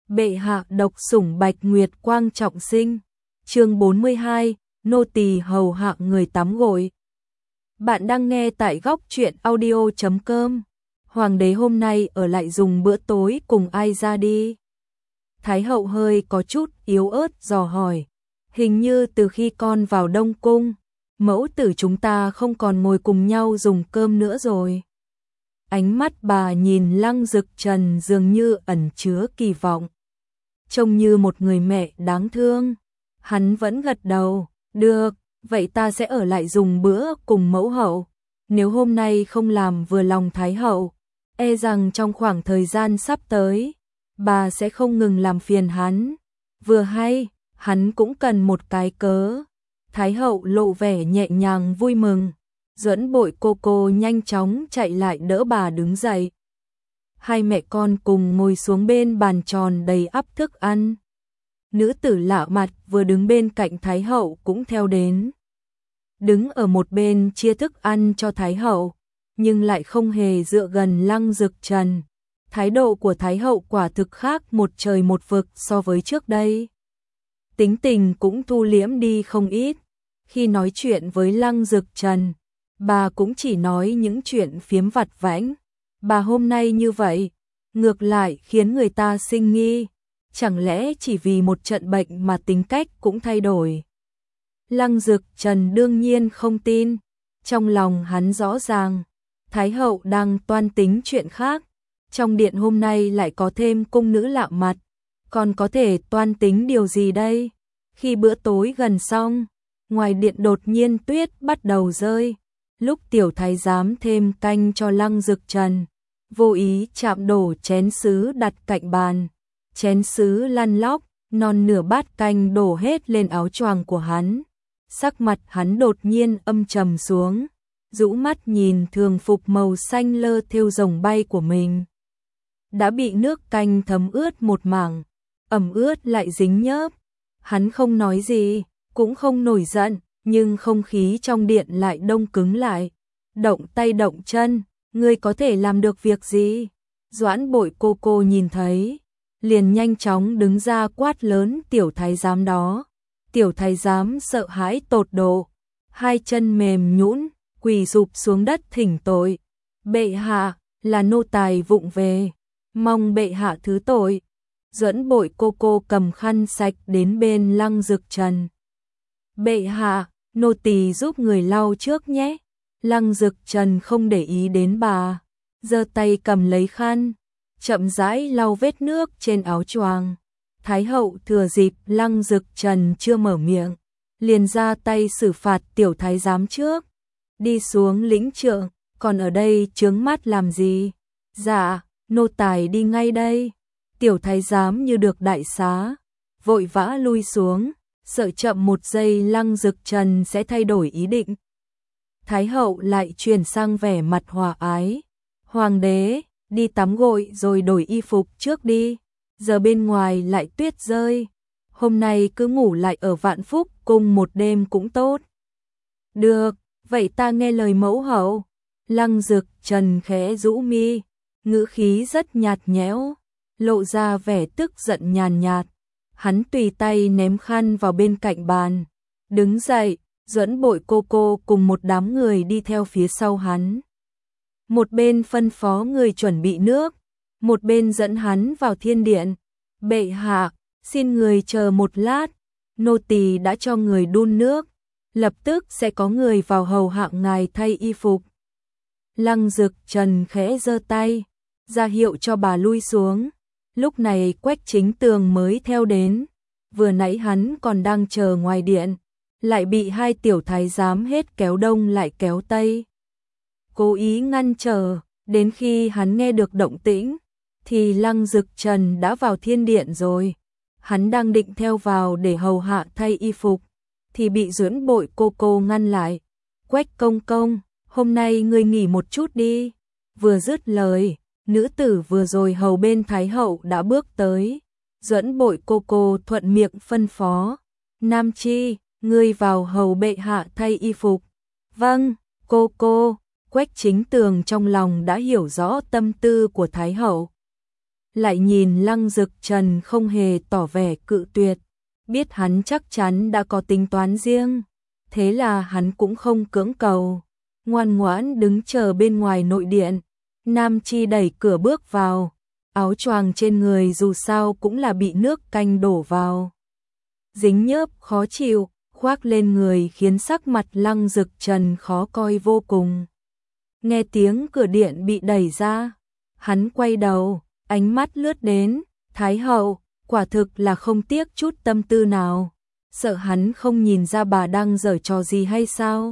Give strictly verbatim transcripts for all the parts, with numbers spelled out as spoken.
Bệ hạ độc sủng Bạch Nguyệt Quang trọng sinh. Chương bốn mươi hai, nô tỳ hầu hạ người tắm gội. Bạn đang nghe tại góc truyện audio chấm com. Hoàng đế hôm nay ở lại dùng bữa tối cùng ai ra đi? Thái hậu hơi có chút yếu ớt dò hỏi. Hình như từ khi con vào Đông Cung, mẫu tử chúng ta không còn ngồi cùng nhau dùng cơm nữa rồi. Ánh mắt bà nhìn Lăng Dực Trần dường như ẩn chứa kỳ vọng. Trông như một người mẹ đáng thương. Hắn vẫn gật đầu. Được, vậy ta sẽ ở lại dùng bữa cùng mẫu hậu. Nếu hôm nay không làm vừa lòng Thái hậu, e rằng trong khoảng thời gian sắp tới, bà sẽ không ngừng làm phiền hắn. Vừa hay, hắn cũng cần một cái cớ. Thái hậu lộ vẻ nhẹ nhàng vui mừng. Duẫn Bội cô cô nhanh chóng chạy lại đỡ bà đứng dậy. Hai mẹ con cùng ngồi xuống bên bàn tròn đầy ắp thức ăn. Nữ tử lạ mặt vừa đứng bên cạnh Thái hậu cũng theo đến. Đứng ở một bên chia thức ăn cho Thái hậu, nhưng lại không hề dựa gần Lăng Dực Trần. Thái độ của Thái hậu quả thực khác một trời một vực so với trước đây. Tính tình cũng thu liễm đi không ít. Khi nói chuyện với Lăng Dực Trần, bà cũng chỉ nói những chuyện phiếm vặt vãnh. Bà hôm nay như vậy, ngược lại khiến người ta sinh nghi. Chẳng lẽ chỉ vì một trận bệnh mà tính cách cũng thay đổi? Lăng Dực Trần đương nhiên không tin. Trong lòng hắn rõ ràng, Thái hậu đang toan tính chuyện khác. Trong điện hôm nay lại có thêm cung nữ lạ mặt, còn có thể toan tính điều gì đây? Khi bữa tối gần xong, ngoài điện đột nhiên tuyết bắt đầu rơi. Lúc tiểu thái giám thêm canh cho Lăng Dực Trần, vô ý chạm đổ chén sứ đặt cạnh bàn. Chén sứ lăn lóc, non nửa bát canh đổ hết lên áo choàng của hắn. Sắc mặt hắn đột nhiên âm trầm xuống, rũ mắt nhìn thường phục màu xanh lơ thêu rồng bay của mình. Đã bị nước canh thấm ướt một mảng, ẩm ướt lại dính nhớp. Hắn không nói gì, cũng không nổi giận, nhưng không khí trong điện lại đông cứng lại. Động tay động chân, ngươi có thể làm được việc gì? Duẫn Bội cô cô nhìn thấy, liền nhanh chóng đứng ra quát lớn tiểu thái giám đó. Tiểu thái giám sợ hãi tột độ, hai chân mềm nhũn, quỳ sụp xuống đất thỉnh tội. Bệ hạ, là nô tài vụng về, mong bệ hạ thứ tội. Duẫn Bội cô cô cầm khăn sạch đến bên Lăng Dực Trần. Bệ hạ, nô tỳ giúp người lau trước nhé. Lăng Dực Trần không để ý đến bà, giơ tay cầm lấy khăn, chậm rãi lau vết nước trên áo choàng. Thái hậu thừa dịp Lăng Dực Trần chưa mở miệng, liền ra tay xử phạt tiểu thái giám trước. Đi xuống lĩnh trượng, còn ở đây chướng mắt làm gì? Dạ, nô tài đi ngay đây. Tiểu thái giám như được đại xá, vội vã lui xuống, sợ chậm một giây Lăng Dực Trần sẽ thay đổi ý định. Thái hậu lại chuyển sang vẻ mặt hòa ái. Hoàng đế, đi tắm gội rồi đổi y phục trước đi. Giờ bên ngoài lại tuyết rơi. Hôm nay cứ ngủ lại ở Vạn Phúc Cung một đêm cũng tốt. Được, vậy ta nghe lời mẫu hậu. Lăng Dực Trần khẽ rũ mi, ngữ khí rất nhạt nhẽo, lộ ra vẻ tức giận nhàn nhạt. Hắn tùy tay ném khăn vào bên cạnh bàn, đứng dậy. Duẫn Bội cô cô cùng một đám người đi theo phía sau hắn. Một bên phân phó người chuẩn bị nước, một bên dẫn hắn vào thiên điện. Bệ hạ, xin người chờ một lát, nô tỳ đã cho người đun nước, lập tức sẽ có người vào hầu hạ ngài thay y phục. Lăng Dực Trần khẽ giơ tay, ra hiệu cho bà lui xuống. Lúc này Quách Chính Tường mới theo đến, vừa nãy hắn còn đang chờ ngoài điện, lại bị hai tiểu thái giám hết kéo đông lại kéo tây. Cố ý ngăn trở, đến khi hắn nghe được động tĩnh, thì Lăng Dực Trần đã vào thiên điện rồi. Hắn đang định theo vào để hầu hạ thay y phục, thì bị Duẫn Bội cô cô ngăn lại. Quách công công, hôm nay ngươi nghỉ một chút đi. Vừa dứt lời, nữ tử vừa rồi hầu bên Thái hậu đã bước tới. Duẫn Bội cô cô thuận miệng phân phó. Nam Chi, ngươi vào hầu bệ hạ thay y phục. Vâng, cô cô. Quách Chính Tường trong lòng đã hiểu rõ tâm tư của Thái hậu. lại nhìn Lăng Dực Trần không hề tỏ vẻ cự tuyệt, biết hắn chắc chắn đã có tính toán riêng, thế là hắn cũng không cưỡng cầu, ngoan ngoãn đứng chờ bên ngoài nội điện. Nam Chi đẩy cửa bước vào, áo choàng trên người dù sao cũng là bị nước canh đổ vào, dính nhớp khó chịu, khoác lên người khiến sắc mặt Lăng Dực Trần khó coi vô cùng. Nghe tiếng cửa điện bị đẩy ra, hắn quay đầu, ánh mắt lướt đến, Thái hậu, quả thực là không tiếc chút tâm tư nào, sợ hắn không nhìn ra bà đang giở trò gì hay sao?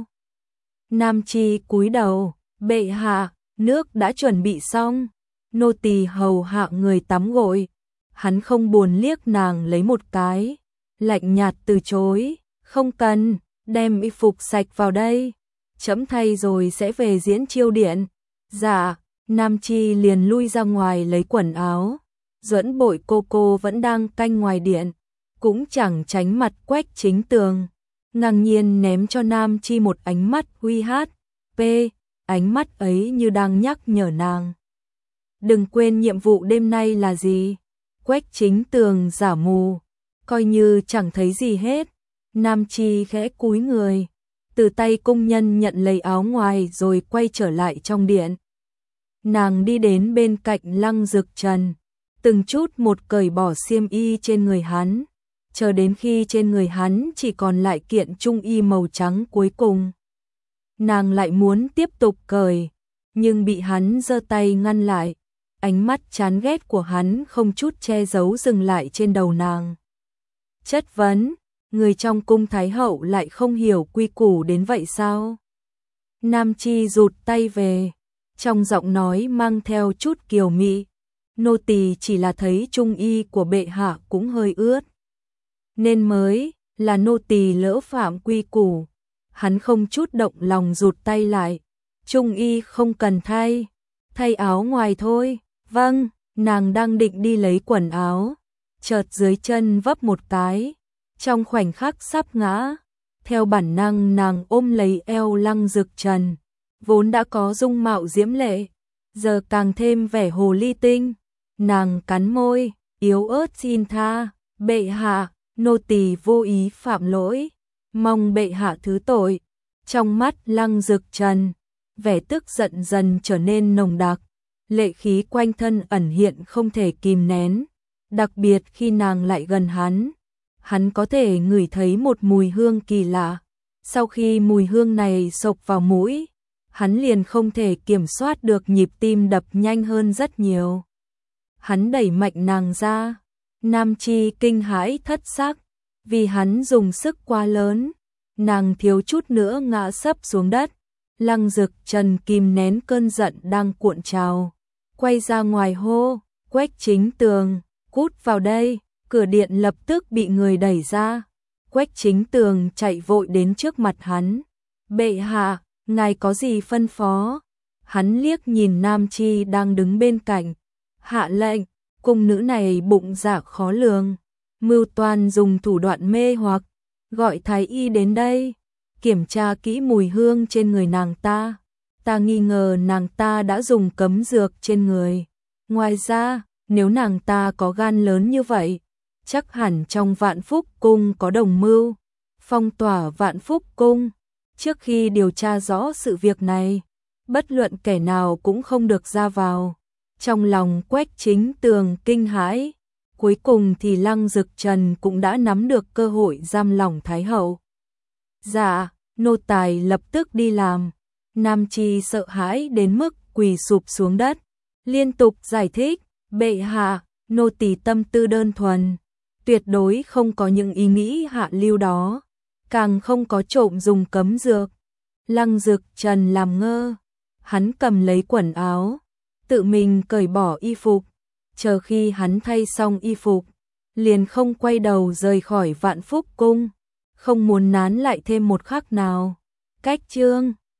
Nam Chi cúi đầu, bệ hạ, nước đã chuẩn bị xong, nô tỳ hầu hạ người tắm gội. Hắn không buồn liếc nàng lấy một cái, lạnh nhạt từ chối, không cần, đem y phục sạch vào đây, chấm thay rồi sẽ về diễn chiêu điện. Dạ. Nam Chi liền lui ra ngoài lấy quần áo, Duẫn Bội cô cô vẫn đang canh ngoài điện, cũng chẳng tránh mặt Quách Chính Tường, ngang nhiên ném cho Nam Chi một ánh mắt uy hát, p, ánh mắt ấy như đang nhắc nhở nàng. Đừng quên nhiệm vụ đêm nay là gì? Quách Chính Tường giả mù, coi như chẳng thấy gì hết. Nam Chi khẽ cúi người, từ tay công nhân nhận lấy áo ngoài rồi quay trở lại trong điện. Nàng đi đến bên cạnh Lăng Dực Trần, từng chút một cởi bỏ xiêm y trên người hắn, chờ đến khi trên người hắn chỉ còn lại kiện trung y màu trắng cuối cùng. Nàng lại muốn tiếp tục cởi, nhưng bị hắn giơ tay ngăn lại, ánh mắt chán ghét của hắn không chút che giấu dừng lại trên đầu nàng. Chất vấn, người trong cung Thái hậu lại không hiểu quy củ đến vậy sao? Nam Chi rụt tay về, trong giọng nói mang theo chút kiều mị, nô tỳ chỉ là thấy trung y của bệ hạ cũng hơi ướt, nên mới là nô tỳ lỡ phạm quy củ. Hắn không chút động lòng rụt tay lại, trung y không cần thay, thay áo ngoài thôi. Vâng. Nàng đang định đi lấy quần áo, chợt dưới chân vấp một cái, trong khoảnh khắc sắp ngã, theo bản năng nàng ôm lấy eo Lăng Dực Trần, vốn đã có dung mạo diễm lệ, giờ càng thêm vẻ hồ ly tinh. Nàng cắn môi, yếu ớt xin tha, bệ hạ, nô tỳ vô ý phạm lỗi, mong bệ hạ thứ tội. Trong mắt Lăng Dực Trần, vẻ tức giận dần trở nên nồng đặc, lệ khí quanh thân ẩn hiện không thể kìm nén, đặc biệt khi nàng lại gần hắn, hắn có thể ngửi thấy một mùi hương kỳ lạ. Sau khi mùi hương này xộc vào mũi, hắn liền không thể kiểm soát được nhịp tim đập nhanh hơn rất nhiều. Hắn đẩy mạnh nàng ra, Nam Chi kinh hãi thất sắc, vì hắn dùng sức quá lớn, nàng thiếu chút nữa ngã sấp xuống đất. Lăng Dực Trần kìm nén cơn giận đang cuộn trào, quay ra ngoài hô, Quách Chính Tường, cút vào đây. Cửa điện lập tức bị người đẩy ra, Quách Chính Tường chạy vội đến trước mặt hắn, bệ hạ, ngài có gì phân phó? Hắn liếc nhìn Nam Chi đang đứng bên cạnh, hạ lệnh, cung nữ này bụng dạ khó lường, mưu toan dùng thủ đoạn mê hoặc, gọi thái y đến đây, kiểm tra kỹ mùi hương trên người nàng ta, ta nghi ngờ nàng ta đã dùng cấm dược trên người. Ngoài ra, nếu nàng ta có gan lớn như vậy, chắc hẳn trong Vạn Phúc Cung có đồng mưu, phong tỏa Vạn Phúc Cung. Trước khi điều tra rõ sự việc này, bất luận kẻ nào cũng không được ra vào. Trong lòng Quách Chính Tường kinh hãi, cuối cùng thì Lăng Dực Trần cũng đã nắm được cơ hội giam lỏng Thái hậu. Dạ, nô tài lập tức đi làm. Nam Chi sợ hãi đến mức quỳ sụp xuống đất, liên tục giải thích, bệ hạ, nô tỳ tâm tư đơn thuần, tuyệt đối không có những ý nghĩ hạ lưu đó, càng không có trộm dùng cấm dược. Lăng Dực Trần làm ngơ, hắn cầm lấy quần áo, tự mình cởi bỏ y phục, chờ khi hắn thay xong y phục, liền không quay đầu rời khỏi Vạn Phúc Cung, không muốn nán lại thêm một khắc nào. Cách chương